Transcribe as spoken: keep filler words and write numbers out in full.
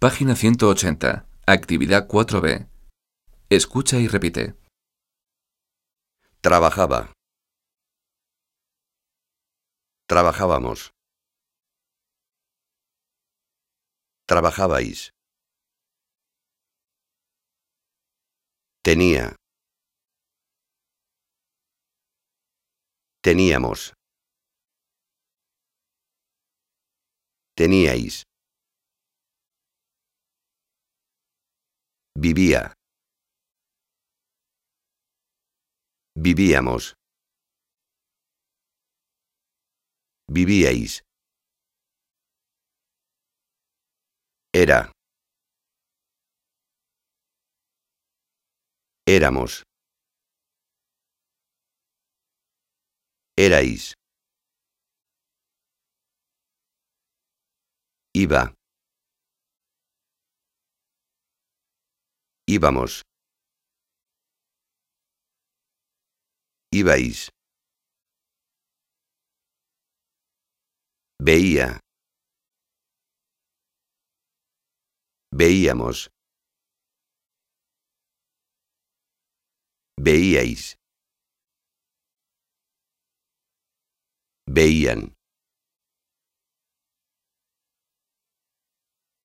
Página ciento ochenta. Actividad cuatro B. Escucha y repite. Trabajaba. Trabajábamos. Trabajabais. Tenía. Teníamos. Teníais. Vivía. Vivíamos. Vivíais. Era. Éramos. Erais. Iba. Íbamos. Ibais. Veía. Veíamos. Veíais. Veían.